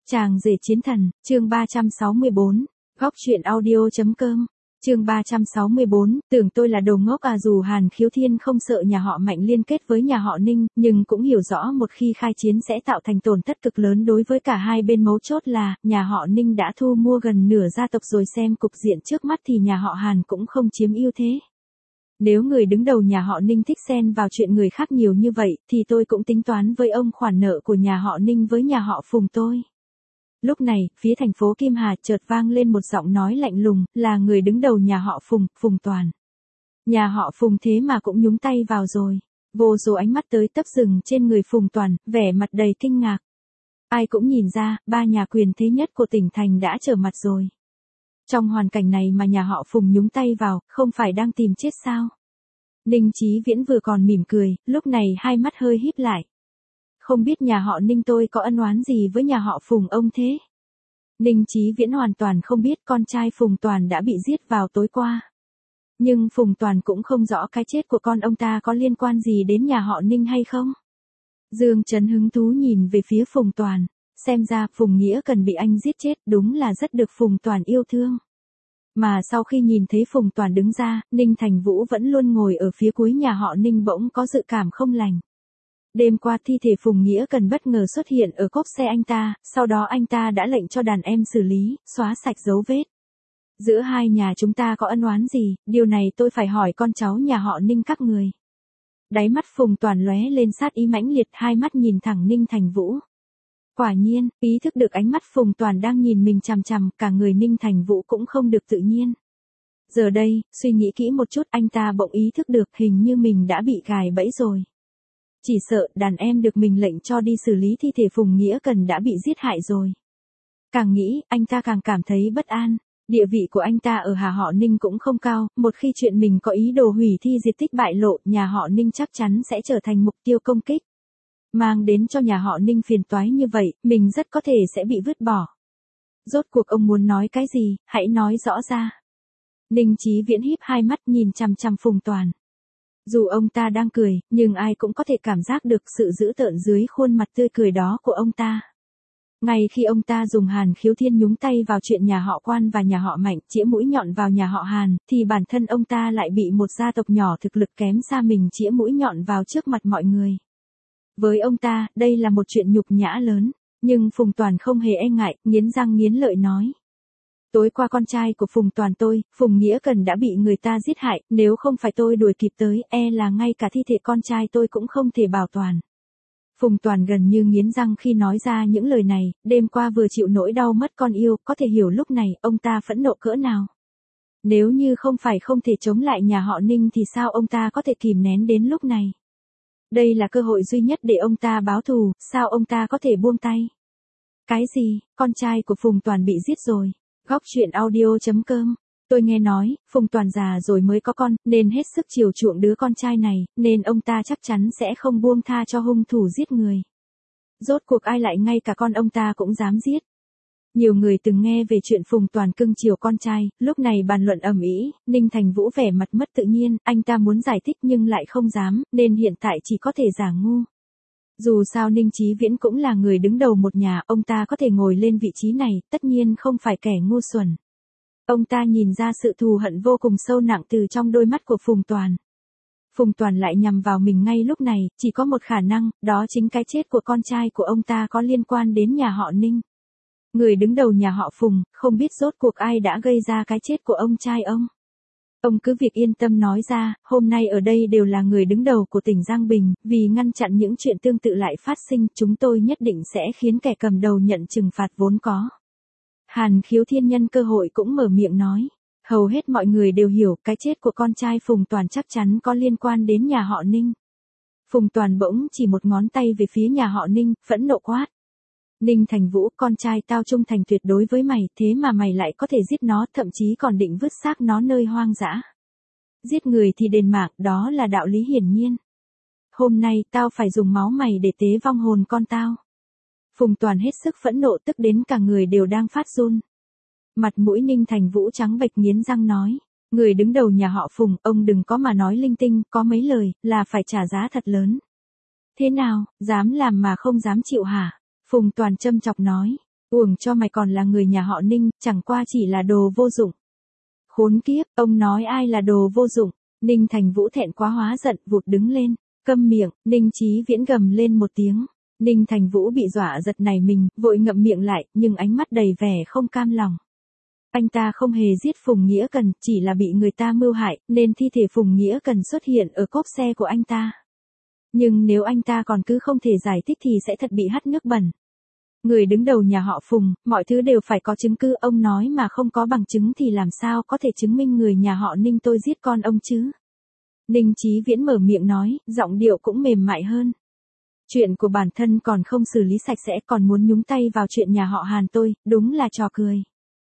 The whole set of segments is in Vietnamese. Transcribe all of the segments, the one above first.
Chàng rể chiến thần, chương 364, góc truyện audio.com, chương 364, tưởng tôi là đồ ngốc à. Dù Hàn Khiếu Thiên không sợ nhà họ Mạnh liên kết với nhà họ Ninh, nhưng cũng hiểu rõ một khi khai chiến sẽ tạo thành tổn thất cực lớn đối với cả hai bên. Mấu chốt là, nhà họ Ninh đã thu mua gần nửa gia tộc rồi, xem cục diện trước mắt thì nhà họ Hàn cũng không chiếm ưu thế. Nếu người đứng đầu nhà họ Ninh thích xen vào chuyện người khác nhiều như vậy, thì tôi cũng tính toán với ông khoản nợ của nhà họ Ninh với nhà họ Phùng tôi. Lúc này, phía thành phố Kim Hà chợt vang lên một giọng nói lạnh lùng, là người đứng đầu nhà họ Phùng, Phùng Toàn. Nhà họ Phùng thế mà cũng nhúng tay vào rồi. Vô số ánh mắt tới tấp dừng trên người Phùng Toàn, vẻ mặt đầy kinh ngạc. Ai cũng nhìn ra, ba nhà quyền thế nhất của tỉnh thành đã trở mặt rồi. Trong hoàn cảnh này mà nhà họ Phùng nhúng tay vào, không phải đang tìm chết sao? Ninh Chí Viễn vừa còn mỉm cười, lúc này hai mắt hơi híp lại. Không biết nhà họ Ninh tôi có ân oán gì với nhà họ Phùng ông thế? Ninh Chí Viễn hoàn toàn không biết con trai Phùng Toàn đã bị giết vào tối qua. Nhưng Phùng Toàn cũng không rõ cái chết của con ông ta có liên quan gì đến nhà họ Ninh hay không. Dương Trấn hứng thú nhìn về phía Phùng Toàn, xem ra Phùng Nghĩa Cần bị anh giết chết đúng là rất được Phùng Toàn yêu thương. Mà sau khi nhìn thấy Phùng Toàn đứng ra, Ninh Thành Vũ vẫn luôn ngồi ở phía cuối nhà họ Ninh bỗng có dự cảm không lành. Đêm qua thi thể Phùng Nghĩa Cần bất ngờ xuất hiện ở cốp xe anh ta, sau đó anh ta đã lệnh cho đàn em xử lý, xóa sạch dấu vết. Giữa hai nhà chúng ta có ân oán gì, điều này tôi phải hỏi con cháu nhà họ Ninh các người. Đáy mắt Phùng Toàn lóe lên sát ý mãnh liệt, hai mắt nhìn thẳng Ninh Thành Vũ. Quả nhiên, ý thức được ánh mắt Phùng Toàn đang nhìn mình chằm chằm, cả người Ninh Thành Vũ cũng không được tự nhiên. Giờ đây, suy nghĩ kỹ một chút, anh ta bỗng ý thức được hình như mình đã bị gài bẫy rồi. Chỉ sợ đàn em được mình lệnh cho đi xử lý thi thể Phùng Nghĩa Cần đã bị giết hại rồi. Càng nghĩ, anh ta càng cảm thấy bất an. Địa vị của anh ta ở nhà họ Ninh cũng không cao, một khi chuyện mình có ý đồ hủy thi diệt tích bại lộ, nhà họ Ninh chắc chắn sẽ trở thành mục tiêu công kích. Mang đến cho nhà họ Ninh phiền toái như vậy, mình rất có thể sẽ bị vứt bỏ. Rốt cuộc ông muốn nói cái gì, hãy nói rõ ra. Ninh Chí Viễn híp hai mắt nhìn chằm chằm Phùng Toàn. Dù ông ta đang cười, nhưng ai cũng có thể cảm giác được sự dữ tợn dưới khuôn mặt tươi cười đó của ông ta. Ngay khi ông ta dùng Hàn Khiếu Thiên nhúng tay vào chuyện nhà họ Quan và nhà họ Mạnh, chĩa mũi nhọn vào nhà họ Hàn, thì bản thân ông ta lại bị một gia tộc nhỏ thực lực kém xa mình chĩa mũi nhọn vào trước mặt mọi người. Với ông ta, đây là một chuyện nhục nhã lớn, nhưng Phùng Toàn không hề e ngại, nghiến răng nghiến lợi nói. Tối qua con trai của Phùng Toàn tôi, Phùng Nghĩa Cần đã bị người ta giết hại, nếu không phải tôi đuổi kịp tới, e là ngay cả thi thể con trai tôi cũng không thể bảo toàn. Phùng Toàn gần như nghiến răng khi nói ra những lời này, đêm qua vừa chịu nỗi đau mất con yêu, có thể hiểu lúc này, ông ta phẫn nộ cỡ nào. Nếu như không phải không thể chống lại nhà họ Ninh thì sao ông ta có thể kìm nén đến lúc này. Đây là cơ hội duy nhất để ông ta báo thù, sao ông ta có thể buông tay. Cái gì, con trai của Phùng Toàn bị giết rồi. Góc truyện audio.com, tôi nghe nói, Phùng Toàn già rồi mới có con, nên hết sức chiều chuộng đứa con trai này, nên ông ta chắc chắn sẽ không buông tha cho hung thủ giết người. Rốt cuộc ai lại ngay cả con ông ta cũng dám giết. Nhiều người từng nghe về chuyện Phùng Toàn cưng chiều con trai, lúc này bàn luận ầm ĩ, Ninh Thành Vũ vẻ mặt mất tự nhiên, anh ta muốn giải thích nhưng lại không dám, nên hiện tại chỉ có thể giả ngu. Dù sao Ninh Chí Viễn cũng là người đứng đầu một nhà, ông ta có thể ngồi lên vị trí này, tất nhiên không phải kẻ ngu xuẩn. Ông ta nhìn ra sự thù hận vô cùng sâu nặng từ trong đôi mắt của Phùng Toàn. Phùng Toàn lại nhằm vào mình ngay lúc này, chỉ có một khả năng, đó chính cái chết của con trai của ông ta có liên quan đến nhà họ Ninh. Người đứng đầu nhà họ Phùng, không biết rốt cuộc ai đã gây ra cái chết của ông trai ông. Ông cứ việc yên tâm nói ra, hôm nay ở đây đều là người đứng đầu của tỉnh Giang Bình, vì ngăn chặn những chuyện tương tự lại phát sinh, chúng tôi nhất định sẽ khiến kẻ cầm đầu nhận trừng phạt vốn có. Hàn Khiếu Thiên nhân cơ hội cũng mở miệng nói. Hầu hết mọi người đều hiểu cái chết của con trai Phùng Toàn chắc chắn có liên quan đến nhà họ Ninh. Phùng Toàn bỗng chỉ một ngón tay về phía nhà họ Ninh, phẫn nộ quát. Ninh Thành Vũ, con trai tao trung thành tuyệt đối với mày, thế mà mày lại có thể giết nó, thậm chí còn định vứt xác nó nơi hoang dã. Giết người thì đền mạng, đó là đạo lý hiển nhiên. Hôm nay tao phải dùng máu mày để tế vong hồn con tao. Phùng Toàn hết sức phẫn nộ, tức đến cả người đều đang phát run. Mặt mũi Ninh Thành Vũ trắng bệch, nghiến răng nói. Người đứng đầu nhà họ Phùng, ông đừng có mà nói linh tinh, có mấy lời, là phải trả giá thật lớn. Thế nào, dám làm mà không dám chịu hả? Phùng Toàn châm chọc nói. Uổng cho mày còn là người nhà họ Ninh, chẳng qua chỉ là đồ vô dụng. Khốn kiếp, ông nói ai là đồ vô dụng? Ninh Thành Vũ thẹn quá hóa giận, vụt đứng lên. Câm miệng, Ninh Chí Viễn gầm lên một tiếng. Ninh Thành Vũ bị dọa giật nảy mình, vội ngậm miệng lại, nhưng ánh mắt đầy vẻ không cam lòng. Anh ta không hề giết Phùng Nghĩa Cần, chỉ là bị người ta mưu hại, nên thi thể Phùng Nghĩa Cần xuất hiện ở cốp xe của anh ta. Nhưng nếu anh ta còn cứ không thể giải thích thì sẽ thật bị hắt nước bẩn. Người đứng đầu nhà họ Phùng, mọi thứ đều phải có chứng cứ, ông nói mà không có bằng chứng thì làm sao có thể chứng minh người nhà họ Ninh tôi giết con ông chứ? Ninh Chí Viễn mở miệng nói, giọng điệu cũng mềm mại hơn. Chuyện của bản thân còn không xử lý sạch sẽ, còn muốn nhúng tay vào chuyện nhà họ Hàn tôi, đúng là trò cười.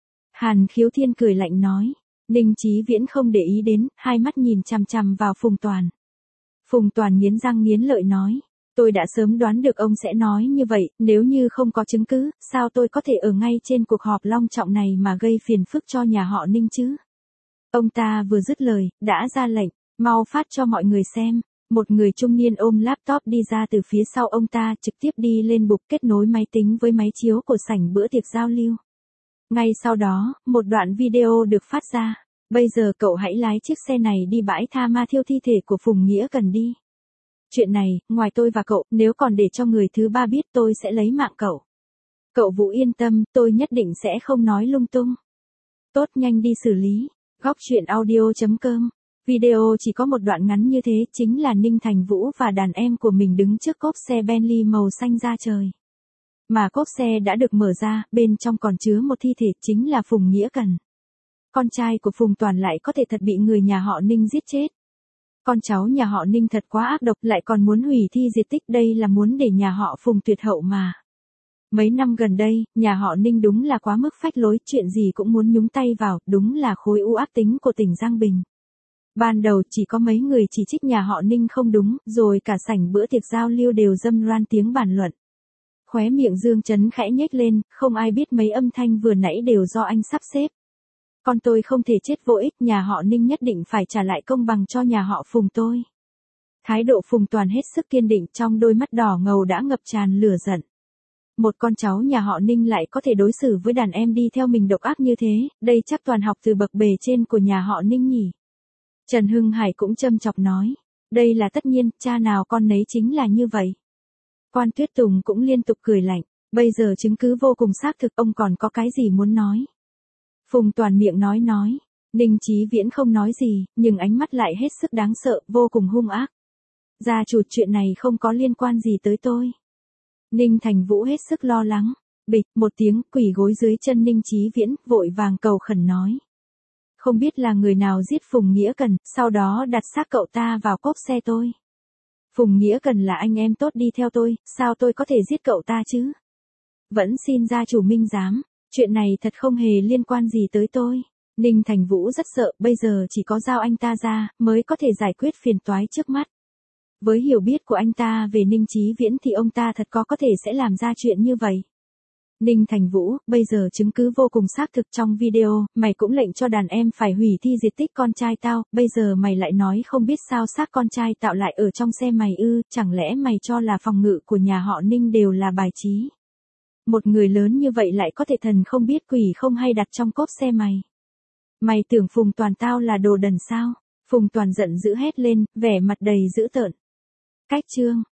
Hàn Khiếu Thiên cười lạnh nói. Ninh Chí Viễn không để ý đến, hai mắt nhìn chằm chằm vào Phùng Toàn. Phùng Toàn nghiến răng nghiến lợi nói. Tôi đã sớm đoán được ông sẽ nói như vậy, nếu như không có chứng cứ, sao tôi có thể ở ngay trên cuộc họp long trọng này mà gây phiền phức cho nhà họ Ninh chứ? Ông ta vừa dứt lời, đã ra lệnh, mau phát cho mọi người xem. Một người trung niên ôm laptop đi ra từ phía sau ông ta, trực tiếp đi lên bục kết nối máy tính với máy chiếu của sảnh bữa tiệc giao lưu. Ngay sau đó, một đoạn video được phát ra. Bây giờ cậu hãy lái chiếc xe này đi bãi tha ma thiêu thi thể của Phùng Nghĩa Cần đi. Chuyện này, ngoài tôi và cậu, nếu còn để cho người thứ ba biết tôi sẽ lấy mạng cậu. Cậu Vũ yên tâm, tôi nhất định sẽ không nói lung tung. Tốt, nhanh đi xử lý. Góc truyện audio.com. Video chỉ có một đoạn ngắn như thế, chính là Ninh Thành Vũ và đàn em của mình đứng trước cốp xe Bentley màu xanh da trời. Mà cốp xe đã được mở ra, bên trong còn chứa một thi thể, chính là Phùng Nghĩa Cần. Con trai của Phùng Toàn lại có thể thật bị người nhà họ Ninh giết chết. Con cháu nhà họ Ninh thật quá ác độc, lại còn muốn hủy thi diệt tích, đây là muốn để nhà họ Phùng tuyệt hậu mà. Mấy năm gần đây, nhà họ Ninh đúng là quá mức phách lối, chuyện gì cũng muốn nhúng tay vào, đúng là khối u ác tính của tỉnh Giang Bình. Ban đầu chỉ có mấy người chỉ trích nhà họ Ninh không đúng, rồi cả sảnh bữa tiệc giao lưu đều râm ran tiếng bàn luận. Khóe miệng Dương Chấn khẽ nhếch lên, không ai biết mấy âm thanh vừa nãy đều do anh sắp xếp. Con tôi không thể chết vô ích, nhà họ Ninh nhất định phải trả lại công bằng cho nhà họ Phùng tôi. Thái độ Phùng Toàn hết sức kiên định, trong đôi mắt đỏ ngầu đã ngập tràn lửa giận. Một con cháu nhà họ Ninh lại có thể đối xử với đàn em đi theo mình độc ác như thế, đây chắc Toàn học từ bậc bề trên của nhà họ Ninh nhỉ. Trần Hưng Hải cũng châm chọc nói. Đây là tất nhiên, cha nào con nấy chính là như vậy. Quan Tuyết Tùng cũng liên tục cười lạnh. Bây giờ chứng cứ vô cùng xác thực, ông còn có cái gì muốn nói? Phùng Toàn miệng nói. Ninh Chí Viễn không nói gì, nhưng ánh mắt lại hết sức đáng sợ, vô cùng hung ác. Gia chủ, chuyện này không có liên quan gì tới tôi. Ninh Thành Vũ hết sức lo lắng. Bịch, một tiếng, quỳ gối dưới chân Ninh Chí Viễn, vội vàng cầu khẩn nói. Không biết là người nào giết Phùng Nghĩa Cần, sau đó đặt xác cậu ta vào cốp xe tôi. Phùng Nghĩa Cần là anh em tốt đi theo tôi, sao tôi có thể giết cậu ta chứ? Vẫn xin gia chủ minh giám, chuyện này thật không hề liên quan gì tới tôi. Ninh Thành Vũ rất sợ, bây giờ chỉ có giao anh ta ra, mới có thể giải quyết phiền toái trước mắt. Với hiểu biết của anh ta về Ninh Chí Viễn thì ông ta thật có thể sẽ làm ra chuyện như vậy. Ninh Thành Vũ, bây giờ chứng cứ vô cùng xác thực trong video, mày cũng lệnh cho đàn em phải hủy thi diệt tích con trai tao, bây giờ mày lại nói không biết sao xác con trai tạo lại ở trong xe mày ư, chẳng lẽ mày cho là phòng ngự của nhà họ Ninh đều là bài trí? Một người lớn như vậy lại có thể thần không biết quỷ không hay đặt trong cốp xe mày. Mày tưởng Phùng Toàn tao là đồ đần sao? Phùng Toàn giận dữ hét lên, vẻ mặt đầy dữ tợn. Cách chương